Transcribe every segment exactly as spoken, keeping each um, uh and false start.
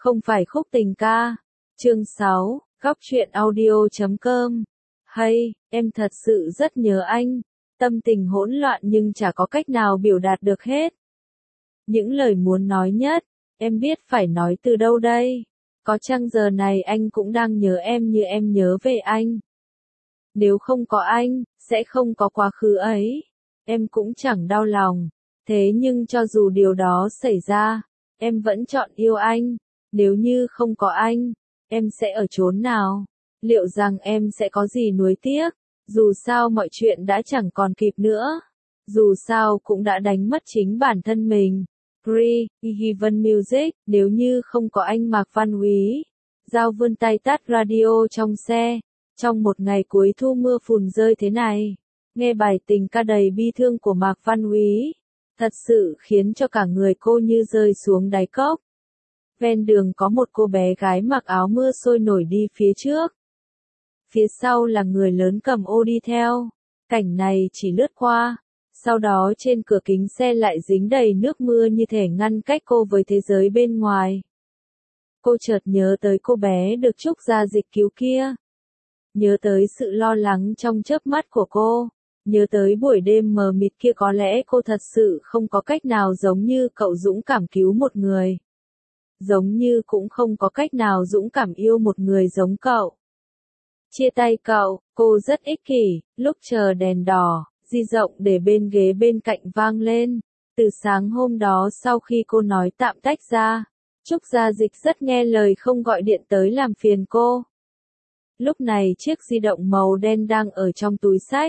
Không phải khúc tình ca. Chương sáu, góc truyện audio chấm com. Hay, em thật sự rất nhớ anh. Tâm tình hỗn loạn nhưng chả có cách nào biểu đạt được hết. Những lời muốn nói nhất, em biết phải nói từ đâu đây? Có chăng giờ này anh cũng đang nhớ em như em nhớ về anh? Nếu không có anh, sẽ không có quá khứ ấy. Em cũng chẳng đau lòng. Thế nhưng cho dù điều đó xảy ra, em vẫn chọn yêu anh. Nếu như không có anh, em sẽ ở chốn nào? Liệu rằng em sẽ có gì nuối tiếc? Dù sao mọi chuyện đã chẳng còn kịp nữa. Dù sao cũng đã đánh mất chính bản thân mình. Free, Given Music, nếu như không có anh Mạc Văn Úy. Giao vươn tay tắt radio trong xe. Trong một ngày cuối thu mưa phùn rơi thế này, nghe bài tình ca đầy bi thương của Mạc Văn Úy, thật sự khiến cho cả người cô như rơi xuống đáy cốc. Ven đường có một cô bé gái mặc áo mưa sôi nổi đi phía trước. Phía sau là người lớn cầm ô đi theo. Cảnh này chỉ lướt qua. Sau đó trên cửa kính xe lại dính đầy nước mưa như thể ngăn cách cô với thế giới bên ngoài. Cô chợt nhớ tới cô bé được Trúc Gia Dịch cứu kia. Nhớ tới sự lo lắng trong chớp mắt của cô. Nhớ tới buổi đêm mờ mịt kia, có lẽ cô thật sự không có cách nào giống như cậu dũng cảm cứu một người. Giống như cũng không có cách nào dũng cảm yêu một người giống cậu. Chia tay cậu, cô rất ích kỷ. Lúc chờ đèn đỏ, di động để bên ghế bên cạnh vang lên. Từ sáng hôm đó sau khi cô nói tạm tách ra, Trúc Gia Dịch rất nghe lời không gọi điện tới làm phiền cô. Lúc này chiếc di động màu đen đang ở trong túi xách.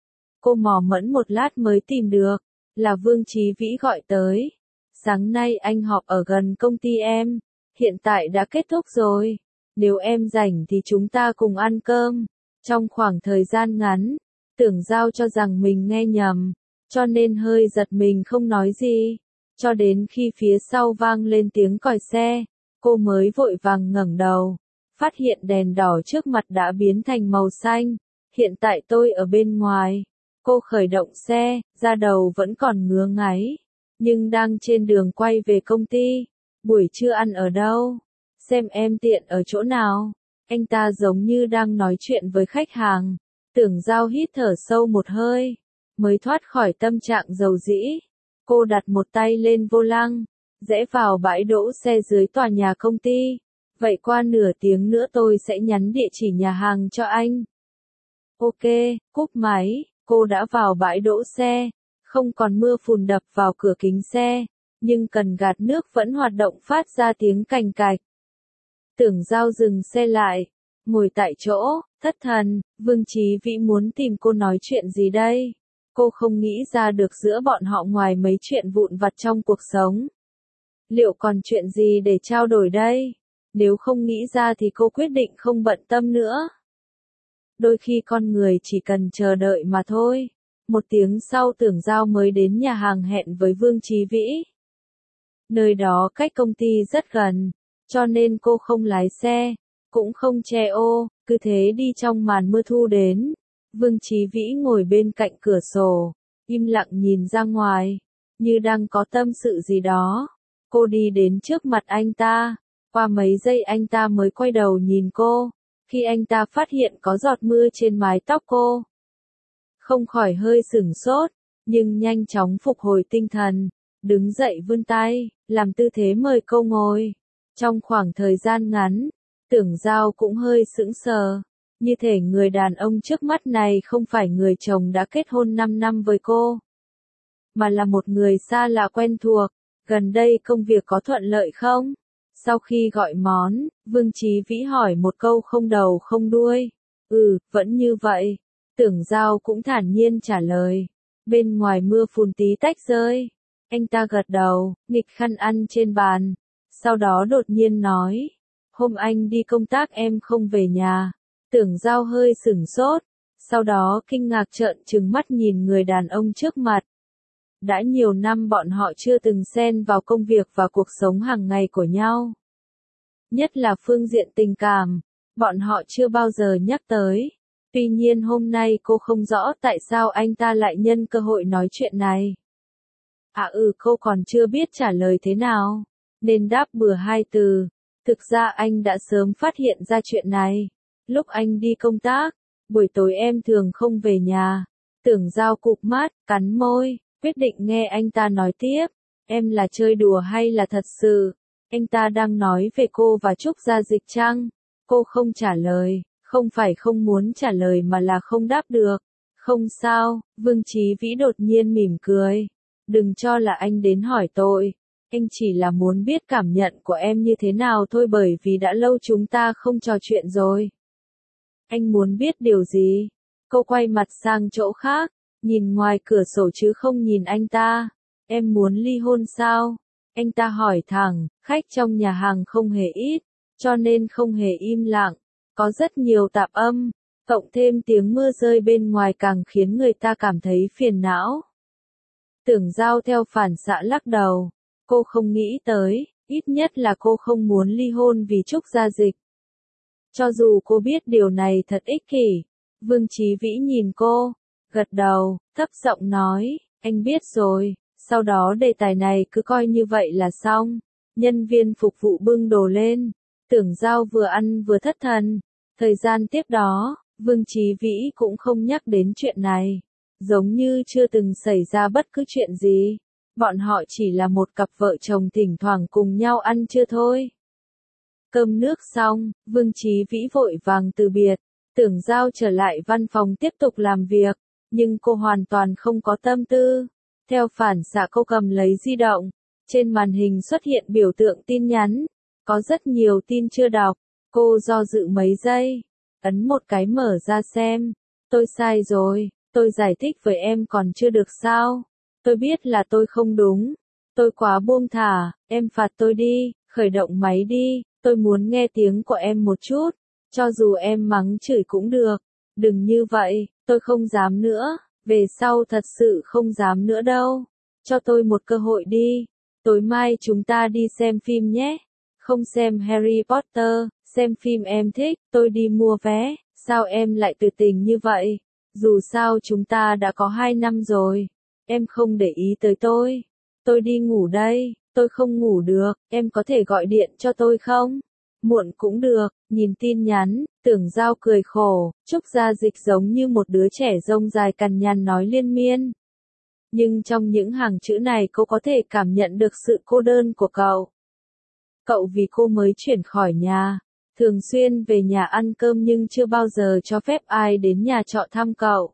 Cô mò mẫm một lát mới tìm được, là Vương Chí Vĩ gọi tới. Sáng nay anh họp ở gần công ty em, hiện tại đã kết thúc rồi. Nếu em rảnh thì chúng ta cùng ăn cơm. Trong khoảng thời gian ngắn, Tưởng Giao cho rằng mình nghe nhầm, cho nên hơi giật mình không nói gì. Cho đến khi phía sau vang lên tiếng còi xe, cô mới vội vàng ngẩng đầu. Phát hiện đèn đỏ trước mặt đã biến thành màu xanh. Hiện tại tôi ở bên ngoài. Cô khởi động xe, da đầu vẫn còn ngứa ngáy. Nhưng đang trên đường quay về công ty. Buổi trưa ăn ở đâu? Xem em tiện ở chỗ nào? Anh ta giống như đang nói chuyện với khách hàng. Tưởng Giao hít thở sâu một hơi, mới thoát khỏi tâm trạng dầu dĩ. Cô đặt một tay lên vô lăng, rẽ vào bãi đỗ xe dưới tòa nhà công ty. Vậy qua nửa tiếng nữa tôi sẽ nhắn địa chỉ nhà hàng cho anh. Ok, cúp máy, cô đã vào bãi đỗ xe. Không còn mưa phùn đập vào cửa kính xe, nhưng cần gạt nước vẫn hoạt động phát ra tiếng cành cạch. Tưởng Giao dừng xe lại, ngồi tại chỗ, thất thần. Vương Chí Vĩ muốn tìm cô nói chuyện gì đây? Cô không nghĩ ra được giữa bọn họ ngoài mấy chuyện vụn vặt trong cuộc sống. Liệu còn chuyện gì để trao đổi đây? Nếu không nghĩ ra thì cô quyết định không bận tâm nữa. Đôi khi con người chỉ cần chờ đợi mà thôi. Một tiếng sau Tưởng Giao mới đến nhà hàng hẹn với Vương Chí Vĩ. Nơi đó cách công ty rất gần, cho nên cô không lái xe, cũng không che ô, cứ thế đi trong màn mưa thu đến. Vương Chí Vĩ ngồi bên cạnh cửa sổ, im lặng nhìn ra ngoài, như đang có tâm sự gì đó. Cô đi đến trước mặt anh ta, qua mấy giây anh ta mới quay đầu nhìn cô, khi anh ta phát hiện có giọt mưa trên mái tóc cô. Không khỏi hơi sửng sốt, nhưng nhanh chóng phục hồi tinh thần, đứng dậy vươn tay, làm tư thế mời cô ngồi. Trong khoảng thời gian ngắn, Tưởng Giao cũng hơi sững sờ, như thể người đàn ông trước mắt này không phải người chồng đã kết hôn năm năm với cô, mà là một người xa lạ quen thuộc. Gần đây công việc có thuận lợi không? Sau khi gọi món, Vương Chí Vĩ hỏi một câu không đầu không đuôi. Ừ, vẫn như vậy. Tưởng Giao cũng thản nhiên trả lời. Bên ngoài mưa phùn tí tách rơi. Anh ta gật đầu, nghịch khăn ăn trên bàn. Sau đó đột nhiên nói. Hôm anh đi công tác em không về nhà. Tưởng Giao hơi sửng sốt. Sau đó kinh ngạc trợn trừng mắt nhìn người đàn ông trước mặt. Đã nhiều năm bọn họ chưa từng xen vào công việc và cuộc sống hàng ngày của nhau. Nhất là phương diện tình cảm, bọn họ chưa bao giờ nhắc tới. Tuy nhiên hôm nay cô không rõ tại sao anh ta lại nhân cơ hội nói chuyện này. À ừ, cô còn chưa biết trả lời thế nào, nên đáp bừa hai từ. Thực ra anh đã sớm phát hiện ra chuyện này. Lúc anh đi công tác, buổi tối em thường không về nhà. Tưởng Giao cụp mắt, cắn môi, quyết định nghe anh ta nói tiếp. Em là chơi đùa hay là thật sự? Anh ta đang nói về cô và Trúc Gia Dịch chăng? Cô không trả lời, không phải không muốn trả lời mà là không đáp được. Không sao, Vương Chí Vĩ đột nhiên mỉm cười. Đừng cho là anh đến hỏi tội. Anh chỉ là muốn biết cảm nhận của em như thế nào thôi, bởi vì đã lâu chúng ta không trò chuyện rồi. Anh muốn biết điều gì? Cô quay mặt sang chỗ khác, nhìn ngoài cửa sổ chứ không nhìn anh ta. Em muốn ly hôn sao? Anh ta hỏi thẳng, khách trong nhà hàng không hề ít, cho nên không hề im lặng. Có rất nhiều tạp âm, cộng thêm tiếng mưa rơi bên ngoài càng khiến người ta cảm thấy phiền não. Tưởng Giao theo phản xạ lắc đầu. Cô không nghĩ tới, ít nhất là cô không muốn ly hôn vì Trúc Gia Dịch. Cho dù cô biết điều này thật ích kỷ. Vương Chí Vĩ nhìn cô, gật đầu, thấp giọng nói, anh biết rồi. Sau đó đề tài này cứ coi như vậy là xong. Nhân viên phục vụ bưng đồ lên. Tưởng Giao vừa ăn vừa thất thần. Thời gian tiếp đó, Vương Chí Vĩ cũng không nhắc đến chuyện này. Giống như chưa từng xảy ra bất cứ chuyện gì. Bọn họ chỉ là một cặp vợ chồng thỉnh thoảng cùng nhau ăn trưa thôi. Cơm nước xong, Vương Chí Vĩ vội vàng từ biệt. Tưởng Giao trở lại văn phòng tiếp tục làm việc. Nhưng cô hoàn toàn không có tâm tư. Theo phản xạ cô cầm lấy di động. Trên màn hình xuất hiện biểu tượng tin nhắn. Có rất nhiều tin chưa đọc. Cô do dự mấy giây. Ấn một cái mở ra xem. Tôi sai rồi. Tôi giải thích với em còn chưa được sao? Tôi biết là tôi không đúng. Tôi quá buông thả. Em phạt tôi đi. Khởi động máy đi. Tôi muốn nghe tiếng của em một chút. Cho dù em mắng chửi cũng được. Đừng như vậy. Tôi không dám nữa. Về sau thật sự không dám nữa đâu. Cho tôi một cơ hội đi. Tối mai chúng ta đi xem phim nhé. Không xem Harry Potter. Xem phim em thích. Tôi đi mua vé. Sao em lại tuyệt tình như vậy? Dù sao chúng ta đã có hai năm rồi. Em không để ý tới tôi. Tôi đi ngủ đây. Tôi không ngủ được. Em có thể gọi điện cho tôi không? Muộn cũng được. Nhìn tin nhắn, Tưởng Giao cười khổ. Trúc Gia Dịch giống như một đứa trẻ rông dài cằn nhằn nói liên miên. Nhưng trong những hàng chữ này cô có thể cảm nhận được sự cô đơn của cậu. Cậu vì cô mới chuyển khỏi nhà. Thường xuyên về nhà ăn cơm nhưng chưa bao giờ cho phép ai đến nhà trọ thăm cậu.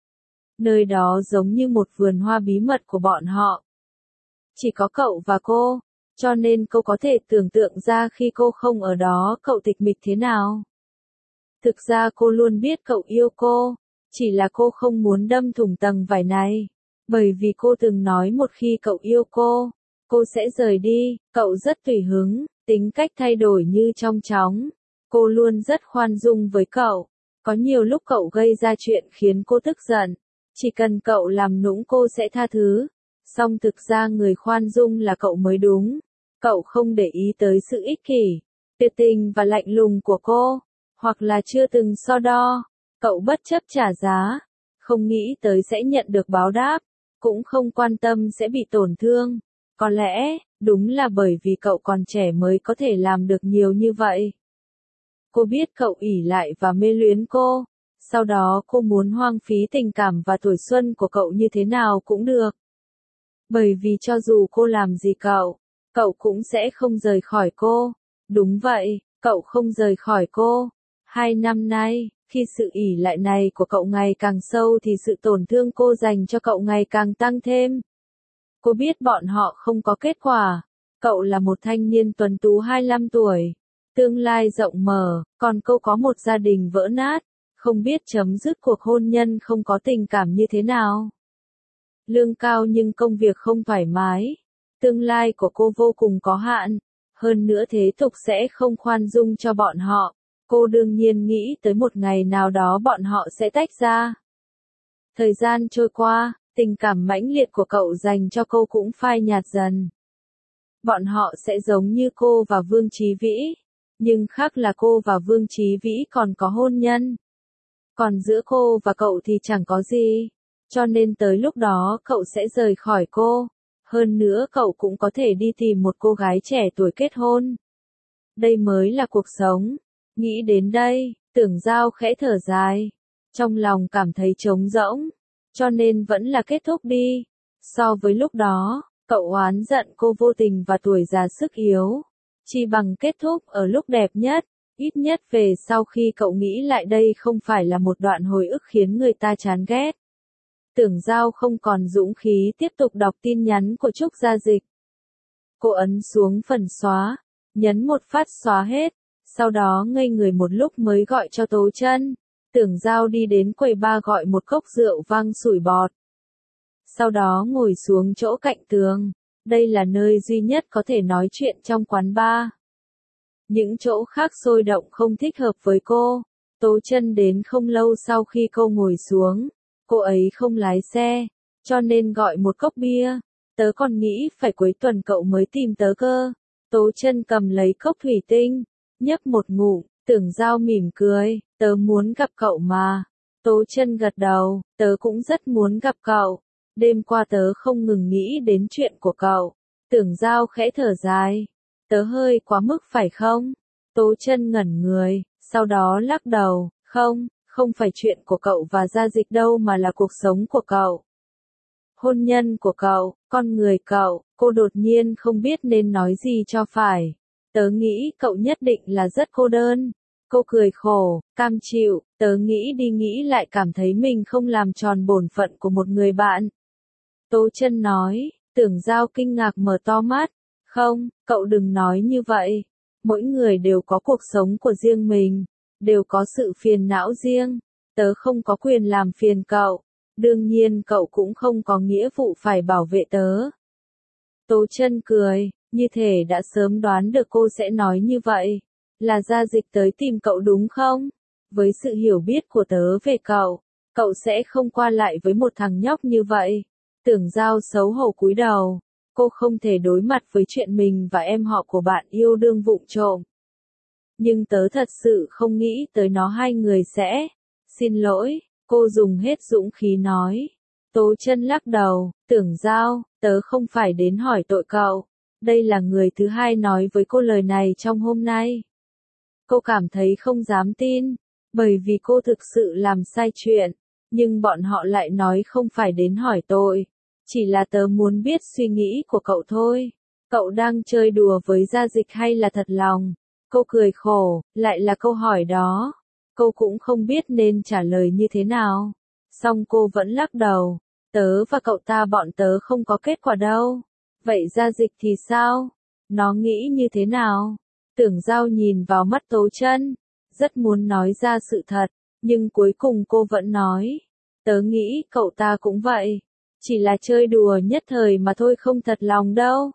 Nơi đó giống như một vườn hoa bí mật của bọn họ. Chỉ có cậu và cô, cho nên cô có thể tưởng tượng ra khi cô không ở đó cậu tịch mịch thế nào. Thực ra cô luôn biết cậu yêu cô, chỉ là cô không muốn đâm thủng tầng vải này. Bởi vì cô từng nói một khi cậu yêu cô, cô sẽ rời đi. Cậu rất tùy hứng, tính cách thay đổi như trong chóng. Cô luôn rất khoan dung với cậu. Có nhiều lúc cậu gây ra chuyện khiến cô tức giận. Chỉ cần cậu làm nũng cô sẽ tha thứ. Song thực ra người khoan dung là cậu mới đúng. Cậu không để ý tới sự ích kỷ, tuyệt tình và lạnh lùng của cô. Hoặc là chưa từng so đo. Cậu bất chấp trả giá. Không nghĩ tới sẽ nhận được báo đáp. Cũng không quan tâm sẽ bị tổn thương. Có lẽ, đúng là bởi vì cậu còn trẻ mới có thể làm được nhiều như vậy. Cô biết cậu ỷ lại và mê luyến cô. Sau đó cô muốn hoang phí tình cảm và tuổi xuân của cậu như thế nào cũng được. Bởi vì cho dù cô làm gì cậu, cậu cũng sẽ không rời khỏi cô. Đúng vậy, cậu không rời khỏi cô. Hai năm nay, khi sự ỷ lại này của cậu ngày càng sâu thì sự tổn thương cô dành cho cậu ngày càng tăng thêm. Cô biết bọn họ không có kết quả. Cậu là một thanh niên tuấn tú hai mươi lăm tuổi. Tương lai rộng mở, còn cô có một gia đình vỡ nát. Không biết chấm dứt cuộc hôn nhân không có tình cảm như thế nào. Lương cao nhưng công việc không thoải mái. Tương lai của cô vô cùng có hạn. Hơn nữa thế tục sẽ không khoan dung cho bọn họ. Cô đương nhiên nghĩ tới một ngày nào đó bọn họ sẽ tách ra. Thời gian trôi qua, tình cảm mãnh liệt của cậu dành cho cô cũng phai nhạt dần. Bọn họ sẽ giống như cô và Vương Chí Vĩ. Nhưng khác là cô và Vương Chí Vĩ còn có hôn nhân. Còn giữa cô và cậu thì chẳng có gì. Cho nên tới lúc đó cậu sẽ rời khỏi cô. Hơn nữa cậu cũng có thể đi tìm một cô gái trẻ tuổi kết hôn. đây mới là cuộc sống. Nghĩ đến đây, Tưởng Giao khẽ thở dài, trong lòng cảm thấy trống rỗng, cho nên vẫn là kết thúc đi. So với lúc đó, cậu oán giận cô vô tình và tuổi già sức yếu, chỉ bằng kết thúc ở lúc đẹp nhất, ít nhất về sau khi cậu nghĩ lại đây không phải là một đoạn hồi ức khiến người ta chán ghét. Tưởng Giao không còn dũng khí tiếp tục đọc tin nhắn của Trúc Gia Dịch. Cô ấn xuống phần xóa, nhấn một phát xóa hết, sau đó ngây người một lúc mới gọi cho Tố Chân. Tưởng Giao đi đến quầy bar gọi một cốc rượu vang sủi bọt. Sau đó ngồi xuống chỗ cạnh tường, đây là nơi duy nhất có thể nói chuyện trong quán bar. Những chỗ khác sôi động không thích hợp với cô. Tố Chân đến không lâu sau khi cô ngồi xuống, cô ấy không lái xe, cho nên gọi một cốc bia. Tớ còn nghĩ phải cuối tuần cậu mới tìm tớ cơ. Tố Chân cầm lấy cốc thủy tinh, nhấp một ngụm. Tưởng Giao mỉm cười, tớ muốn gặp cậu mà. Tố Chân gật đầu, tớ cũng rất muốn gặp cậu. Đêm qua tớ không ngừng nghĩ đến chuyện của cậu. Tưởng Giao khẽ thở dài, tớ hơi quá mức phải không? Tố Chân ngẩn người, sau đó lắc đầu, không, không phải chuyện của cậu và Gia Dịch đâu mà là cuộc sống của cậu. Hôn nhân của cậu, con người cậu, cô đột nhiên không biết nên nói gì cho phải. Tớ nghĩ cậu nhất định là rất cô đơn. Cô cười khổ, cam chịu, tớ nghĩ đi nghĩ lại cảm thấy mình không làm tròn bổn phận của một người bạn. Tố Chân nói. Tưởng Giao kinh ngạc mở to mắt. Không, cậu đừng nói như vậy. Mỗi người đều có cuộc sống của riêng mình, đều có sự phiền não riêng. Tớ không có quyền làm phiền cậu. Đương nhiên cậu cũng không có nghĩa vụ phải bảo vệ tớ. Tố Chân cười, như thể đã sớm đoán được cô sẽ nói như vậy. Là Gia Dịch tới tìm cậu đúng không? Với sự hiểu biết của tớ về cậu, cậu sẽ không qua lại với một thằng nhóc như vậy. Tưởng Giao xấu hổ cúi đầu, cô không thể đối mặt với chuyện mình và em họ của bạn yêu đương vụng trộm. Nhưng tớ thật sự không nghĩ tới nó hai người sẽ. Xin lỗi, cô dùng hết dũng khí nói. Tố Chân lắc đầu, Tưởng Giao, tớ không phải đến hỏi tội cậu. Đây là người thứ hai nói với cô lời này trong hôm nay. Cô cảm thấy không dám tin, bởi vì cô thực sự làm sai chuyện, nhưng bọn họ lại nói không phải đến hỏi tội. Chỉ là tớ muốn biết suy nghĩ của cậu thôi. Cậu đang chơi đùa với Gia Dịch hay là thật lòng? Cô cười khổ, lại là câu hỏi đó. Cô cũng không biết nên trả lời như thế nào. Song cô vẫn lắc đầu. Tớ và cậu ta bọn tớ không có kết quả đâu. Vậy Gia Dịch thì sao? Nó nghĩ như thế nào? Tưởng Giao nhìn vào mắt Tố Chân, rất muốn nói ra sự thật, nhưng cuối cùng cô vẫn nói. Tớ nghĩ cậu ta cũng vậy. Chỉ là chơi đùa nhất thời mà thôi, không thật lòng đâu.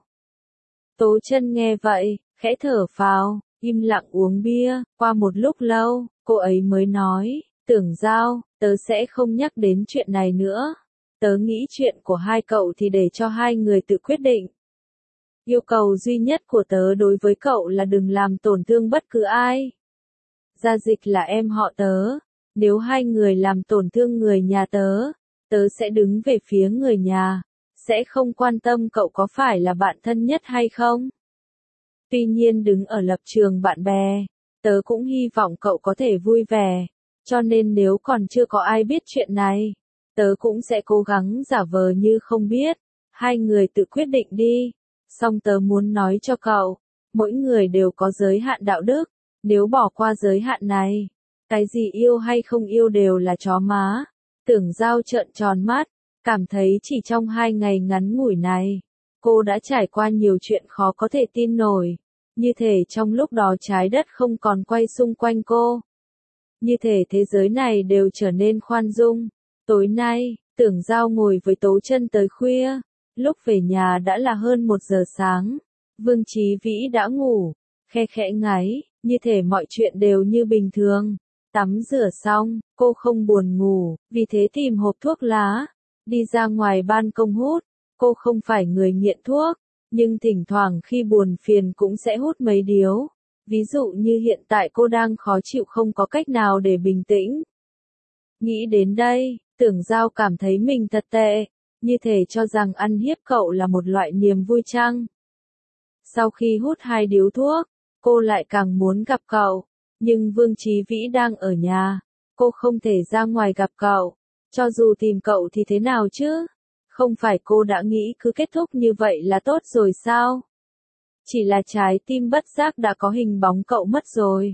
Tố Chân nghe vậy, khẽ thở phào, im lặng uống bia. Qua một lúc lâu, cô ấy mới nói, Tưởng Giao, tớ sẽ không nhắc đến chuyện này nữa. Tớ nghĩ chuyện của hai cậu thì để cho hai người tự quyết định. Yêu cầu duy nhất của tớ đối với cậu là đừng làm tổn thương bất cứ ai. Gia Dịch là em họ tớ. Nếu hai người làm tổn thương người nhà tớ, tớ sẽ đứng về phía người nhà, sẽ không quan tâm cậu có phải là bạn thân nhất hay không. Tuy nhiên đứng ở lập trường bạn bè, tớ cũng hy vọng cậu có thể vui vẻ, cho nên nếu còn chưa có ai biết chuyện này, tớ cũng sẽ cố gắng giả vờ như không biết, hai người tự quyết định đi. Song tớ muốn nói cho cậu, mỗi người đều có giới hạn đạo đức, nếu bỏ qua giới hạn này, cái gì yêu hay không yêu đều là chó má. Tưởng Giao trợn tròn mắt, cảm thấy chỉ trong hai ngày ngắn ngủi này, cô đã trải qua nhiều chuyện khó có thể tin nổi. Như thể trong lúc đó trái đất không còn quay xung quanh cô. Như thể thế giới này đều trở nên khoan dung. Tối nay, Tưởng Giao ngồi với Tố Chân tới khuya. Lúc về nhà đã là hơn một giờ sáng. Vương Chí Vĩ đã ngủ, khe khẽ ngáy, như thể mọi chuyện đều như bình thường. Tắm rửa xong, cô không buồn ngủ, vì thế tìm hộp thuốc lá, đi ra ngoài ban công hút. Cô không phải người nghiện thuốc, nhưng thỉnh thoảng khi buồn phiền cũng sẽ hút mấy điếu. Ví dụ như hiện tại cô đang khó chịu không có cách nào để bình tĩnh. Nghĩ đến đây, Tưởng Giao cảm thấy mình thật tệ, như thể cho rằng ăn hiếp cậu là một loại niềm vui chăng. Sau khi hút hai điếu thuốc, cô lại càng muốn gặp cậu. Nhưng Vương Chí Vĩ đang ở nhà, cô không thể ra ngoài gặp cậu. Cho dù tìm cậu thì thế nào chứ? Không phải cô đã nghĩ cứ kết thúc như vậy là tốt rồi sao? Chỉ là trái tim bất giác đã có hình bóng cậu mất rồi.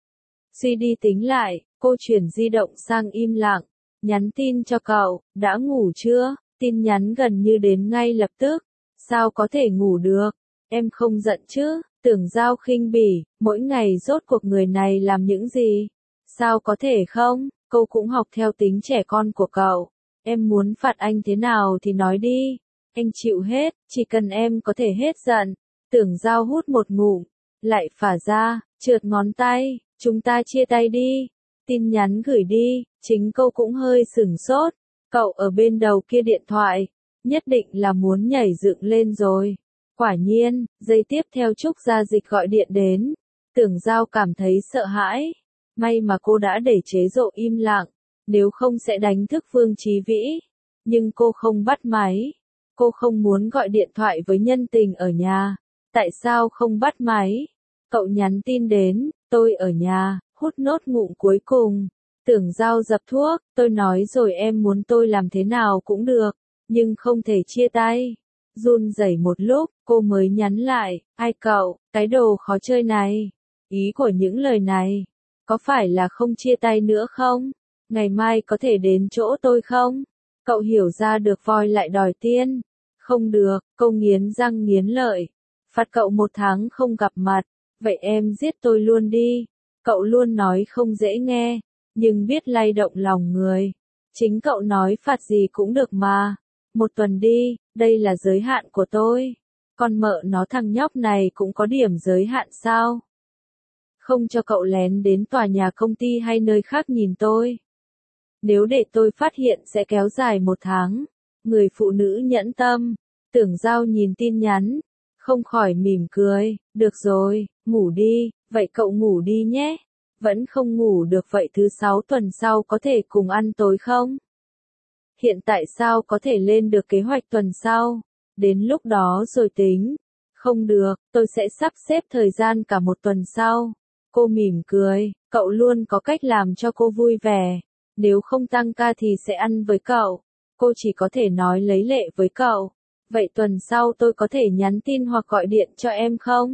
Suy đi tính lại, cô chuyển di động sang im lặng, nhắn tin cho cậu, đã ngủ chưa? Tin nhắn gần như đến ngay lập tức. Sao có thể ngủ được? Em không giận chứ? Tưởng Giao khinh bỉ, mỗi ngày rốt cuộc người này làm những gì? Sao có thể không? Cô cũng học theo tính trẻ con của cậu. Em muốn phạt anh thế nào thì nói đi. Anh chịu hết, chỉ cần em có thể hết giận. Tưởng Giao hút một ngụm, lại phả ra, trượt ngón tay, chúng ta chia tay đi. Tin nhắn gửi đi, chính cô cũng hơi sửng sốt. Cậu ở bên đầu kia điện thoại, nhất định là muốn nhảy dựng lên rồi. Quả nhiên, giây tiếp theo Trúc Gia Dịch gọi điện đến. Tưởng Giao cảm thấy sợ hãi. May mà cô đã để chế độ im lặng, nếu không sẽ đánh thức Vương Chí Vĩ. Nhưng cô không bắt máy. Cô không muốn gọi điện thoại với nhân tình ở nhà. Tại sao không bắt máy? Cậu nhắn tin đến, tôi ở nhà, hút nốt ngụm cuối cùng. Tưởng Giao dập thuốc, tôi nói rồi em muốn tôi làm thế nào cũng được, nhưng không thể chia tay. Run rẩy một lúc, cô mới nhắn lại, ai cậu, cái đồ khó chơi này. Ý của những lời này, có phải là không chia tay nữa không? Ngày mai có thể đến chỗ tôi không? Cậu hiểu ra được voi lại đòi tiên. Không được, cô nghiến răng nghiến lợi. Phạt cậu một tháng không gặp mặt, vậy em giết tôi luôn đi. Cậu luôn nói không dễ nghe, nhưng biết lay động lòng người. Chính cậu nói phạt gì cũng được mà. Một tuần đi, đây là giới hạn của tôi. Con mợ nó thằng nhóc này cũng có điểm giới hạn sao? Không cho cậu lén đến tòa nhà công ty hay nơi khác nhìn tôi. Nếu để tôi phát hiện sẽ kéo dài một tháng. Người phụ nữ nhẫn tâm. Tưởng Giao nhìn tin nhắn, không khỏi mỉm cười. Được rồi, ngủ đi, vậy cậu ngủ đi nhé. Vẫn không ngủ được vậy thứ sáu tuần sau có thể cùng ăn tối không? Hiện tại sao có thể lên được kế hoạch tuần sau? Đến lúc đó rồi tính. Không được, tôi sẽ sắp xếp thời gian cả một tuần sau. Cô mỉm cười, cậu luôn có cách làm cho cô vui vẻ. Nếu không tăng ca thì sẽ ăn với cậu. Cô chỉ có thể nói lấy lệ với cậu. Vậy tuần sau tôi có thể nhắn tin hoặc gọi điện cho em không?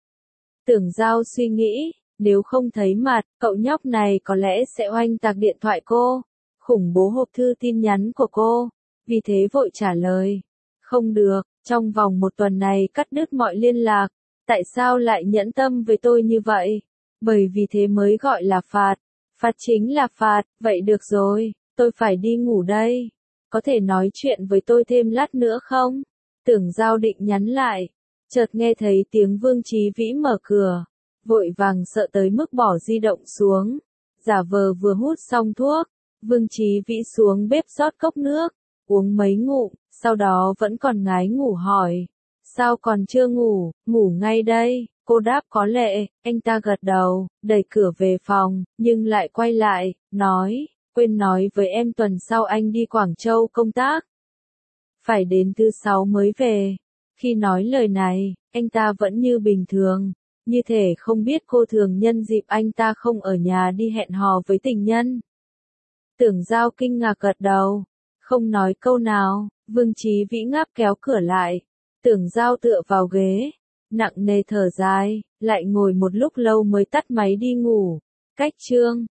Tưởng Giao suy nghĩ, nếu không thấy mặt, cậu nhóc này có lẽ sẽ oanh tạc điện thoại cô. Khủng bố hộp thư tin nhắn của cô. Vì thế vội trả lời. Không được, trong vòng một tuần này cắt đứt mọi liên lạc. Tại sao lại nhẫn tâm với tôi như vậy? Bởi vì thế mới gọi là phạt. Phạt chính là phạt, vậy được rồi, tôi phải đi ngủ đây. Có thể nói chuyện với tôi thêm lát nữa không? Tưởng Giao định nhắn lại. Chợt nghe thấy tiếng Vương Chí Vĩ mở cửa. Vội vàng sợ tới mức bỏ di động xuống. Giả vờ vừa hút xong thuốc. Vương Chí Vĩ xuống bếp rót cốc nước. Uống mấy ngụm, sau đó vẫn còn ngái ngủ hỏi. Sao còn chưa ngủ, ngủ ngay đây. Cô đáp có lệ, anh ta gật đầu, đẩy cửa về phòng, nhưng lại quay lại, nói, quên nói với em tuần sau anh đi Quảng Châu công tác. Phải đến thứ sáu mới về. Khi nói lời này, anh ta vẫn như bình thường, như thể không biết cô thường nhân dịp anh ta không ở nhà đi hẹn hò với tình nhân. Tưởng Giao kinh ngạc gật đầu, không nói câu nào, Vương Chí Vĩ ngáp kéo cửa lại. Tưởng Giao tựa vào ghế, nặng nề thở dài, lại ngồi một lúc lâu mới tắt máy đi ngủ. Cách chương